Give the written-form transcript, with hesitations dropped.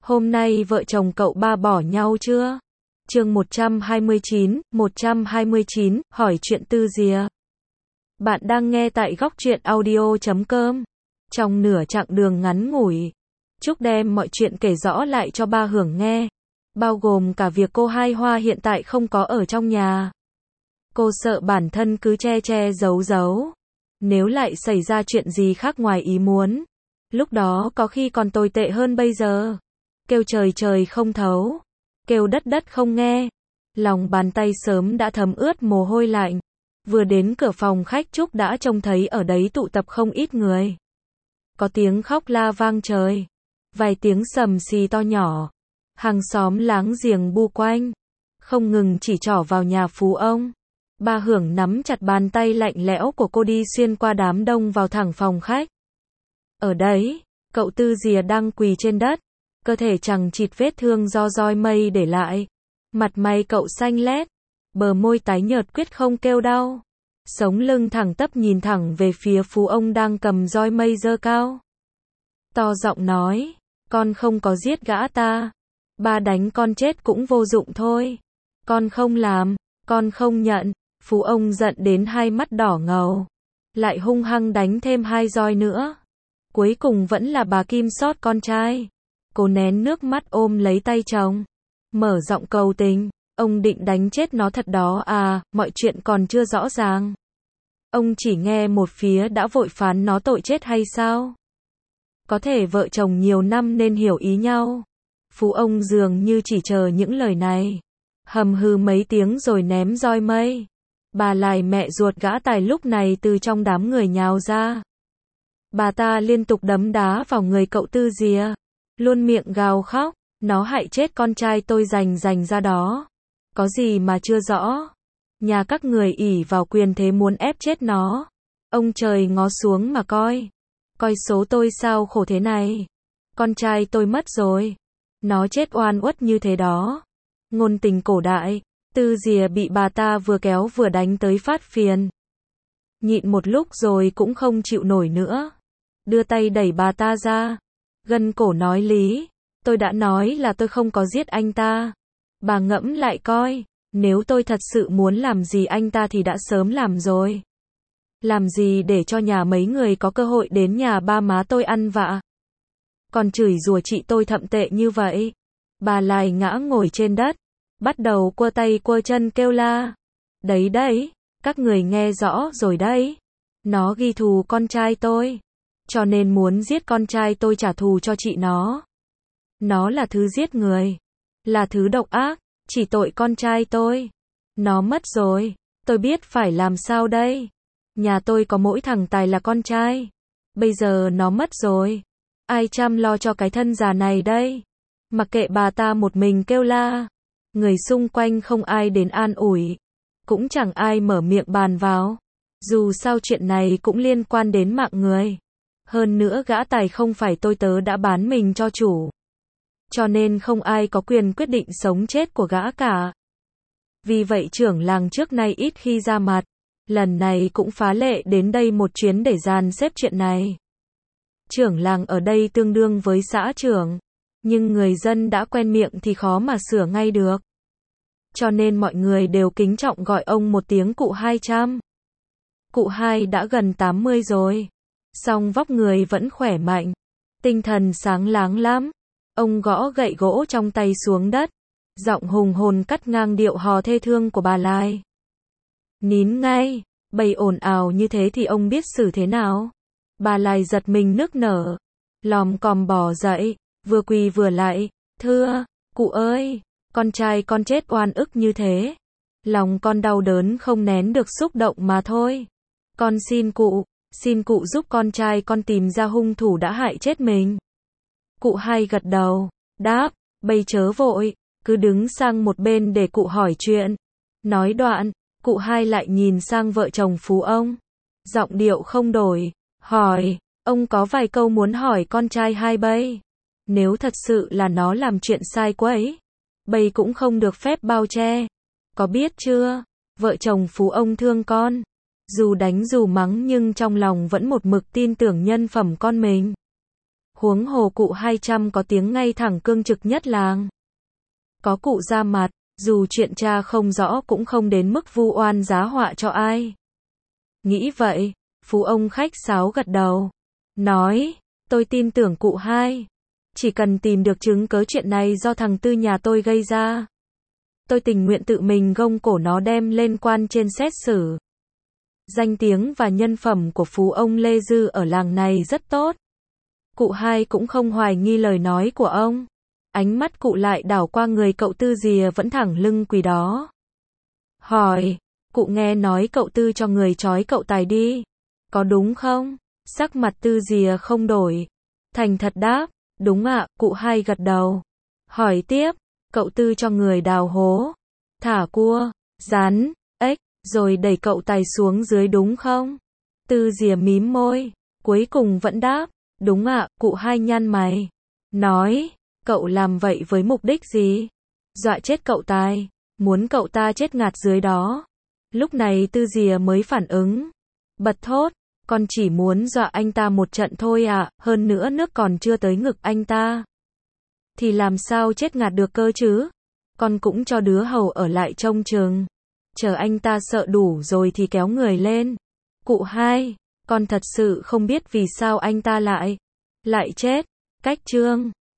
Hôm nay vợ chồng cậu ba bỏ nhau chưa? Chương 129, hỏi chuyện Tư Dìa. Bạn đang nghe tại góc truyện audio.com. Trong nửa chặng đường ngắn ngủi, Trúc đem mọi chuyện kể rõ lại cho ba Hưởng nghe, bao gồm cả việc cô Hai Hoa hiện tại không có ở trong nhà. Cô sợ bản thân cứ che che giấu giấu, nếu lại xảy ra chuyện gì khác ngoài ý muốn, lúc đó có khi còn tồi tệ hơn bây giờ. Kêu trời trời không thấu, kêu đất đất không nghe. Lòng bàn tay sớm đã thấm ướt mồ hôi lạnh. Vừa đến cửa phòng khách Trúc đã trông thấy ở đấy tụ tập không ít người. Có tiếng khóc la vang trời, vài tiếng sầm xì to nhỏ. Hàng xóm láng giềng bu quanh, không ngừng chỉ trỏ vào nhà phú ông. Ba Hưởng nắm chặt bàn tay lạnh lẽo của cô đi xuyên qua đám đông vào thẳng phòng khách. Ở đấy, cậu Tư Dìa đang quỳ trên đất, cơ thể chằng chịt vết thương do roi mây để lại. Mặt mày cậu xanh lét, bờ môi tái nhợt quyết không kêu đau. Sống lưng thẳng tắp nhìn thẳng về phía phú ông đang cầm roi mây giơ cao. To giọng nói, con không có giết gã ta. Ba đánh con chết cũng vô dụng thôi. Con không làm, con không nhận. Phú ông giận đến hai mắt đỏ ngầu, lại hung hăng đánh thêm hai roi nữa. Cuối cùng vẫn là bà Kim sót con trai. Cô nén nước mắt ôm lấy tay chồng, mở giọng cầu tình, ông định đánh chết nó thật đó à, mọi chuyện còn chưa rõ ràng. Ông chỉ nghe một phía đã vội phán nó tội chết hay sao? Có thể vợ chồng nhiều năm nên hiểu ý nhau. Phú ông dường như chỉ chờ những lời này, hầm hừ mấy tiếng rồi ném roi mây. Bà Lài mẹ ruột gã Tài lúc này từ trong đám người nhào ra. Bà ta liên tục đấm đá vào người cậu Tư Dìa, luôn miệng gào khóc, nó hại chết con trai tôi rành ra đó. Có gì mà chưa rõ? Nhà các người ỷ vào quyền thế muốn ép chết nó. Ông trời ngó xuống mà coi số tôi sao khổ thế này. Con trai tôi mất rồi, nó chết oan uất như thế đó. Ngôn tình cổ đại, Tư Dìa bị bà ta vừa kéo vừa đánh tới phát phiền. Nhịn một lúc rồi cũng không chịu nổi nữa, đưa tay đẩy bà ta ra, gân cổ nói lý, tôi đã nói là tôi không có giết anh ta. Bà ngẫm lại coi, nếu tôi thật sự muốn làm gì anh ta thì đã sớm làm rồi. Làm gì để cho nhà mấy người có cơ hội đến nhà ba má tôi ăn vạ. Còn chửi rủa chị tôi thậm tệ như vậy. Bà Lài ngã ngồi trên đất, bắt đầu quơ tay quơ chân kêu la. Đấy, các người nghe rõ rồi đấy. Nó ghi thù con trai tôi, cho nên muốn giết con trai tôi trả thù cho chị nó. Nó là thứ giết người, là thứ độc ác, chỉ tội con trai tôi. Nó mất rồi, tôi biết phải làm sao đây. Nhà tôi có mỗi thằng Tài là con trai. Bây giờ nó mất rồi, ai chăm lo cho cái thân già này đây? Mặc kệ bà ta một mình kêu la, người xung quanh không ai đến an ủi, cũng chẳng ai mở miệng bàn vào. Dù sao chuyện này cũng liên quan đến mạng người. Hơn nữa gã Tài không phải tôi tớ đã bán mình cho chủ, cho nên không ai có quyền quyết định sống chết của gã cả. Vì vậy trưởng làng trước nay ít khi ra mặt, lần này cũng phá lệ đến đây một chuyến để dàn xếp chuyện này. Trưởng làng ở đây tương đương với xã trưởng, nhưng người dân đã quen miệng thì khó mà sửa ngay được. Cho nên mọi người đều kính trọng gọi ông một tiếng cụ 200. Cụ Hai đã gần 80 rồi, song vóc người vẫn khỏe mạnh, tinh thần sáng láng lắm. Ông gõ gậy gỗ trong tay xuống đất, giọng hùng hồn cắt ngang điệu hò thê thương của bà Lài. Nín ngay, bầy ồn ào như thế thì ông biết xử thế nào? Bà Lài giật mình nức nở, lòm còm bò dậy, vừa quỳ vừa lạy, thưa, cụ ơi, con trai con chết oan ức như thế. Lòng con đau đớn không nén được xúc động mà thôi. Con xin cụ giúp con trai con tìm ra hung thủ đã hại chết mình. Cụ Hai gật đầu, đáp, bây chớ vội, cứ đứng sang một bên để cụ hỏi chuyện. Nói đoạn, cụ Hai lại nhìn sang vợ chồng phú ông, giọng điệu không đổi, hỏi, ông có vài câu muốn hỏi con trai Hai bây. Nếu thật sự là nó làm chuyện sai quấy, bây cũng không được phép bao che. Có biết chưa, vợ chồng phú ông thương con, dù đánh dù mắng nhưng trong lòng vẫn một mực tin tưởng nhân phẩm con mình. Huống hồ cụ 200 có tiếng ngay thẳng cương trực nhất làng. Có cụ ra mặt, dù chuyện cha không rõ cũng không đến mức vu oan giá họa cho ai. Nghĩ vậy, phú ông khách sáo gật đầu. Nói, tôi tin tưởng cụ hai. Chỉ cần tìm được chứng cớ chuyện này do thằng Tư nhà tôi gây ra. Tôi tình nguyện tự mình gông cổ nó đem lên quan trên xét xử. Danh tiếng và nhân phẩm của phú ông Lê Dư ở làng này rất tốt. Cụ hai cũng không hoài nghi lời nói của ông. Ánh mắt cụ lại đảo qua người cậu Tư rìa vẫn thẳng lưng quỳ đó. Hỏi, cụ nghe nói cậu Tư cho người trói cậu Tài đi. Có đúng không? Sắc mặt Tư rìa không đổi. Thành thật đáp, đúng ạ, cụ hai gật đầu. Hỏi tiếp, cậu Tư cho người đào hố, thả cua, rắn, ếch, rồi đẩy cậu Tài xuống dưới đúng không? Tư rìa mím môi, cuối cùng vẫn đáp, đúng ạ, cụ hai nhăn mày. Nói, cậu làm vậy với mục đích gì? Dọa chết cậu Tài, muốn cậu ta chết ngạt dưới đó. Lúc này Tư rìa mới phản ứng. Bật thốt, con chỉ muốn dọa anh ta một trận thôi ạ, hơn nữa nước còn chưa tới ngực anh ta. Thì làm sao chết ngạt được cơ chứ? Con cũng cho đứa hầu ở lại trông chừng. Chờ anh ta sợ đủ rồi thì kéo người lên. Cụ hai, con thật sự không biết vì sao anh ta lại chết. Cách chương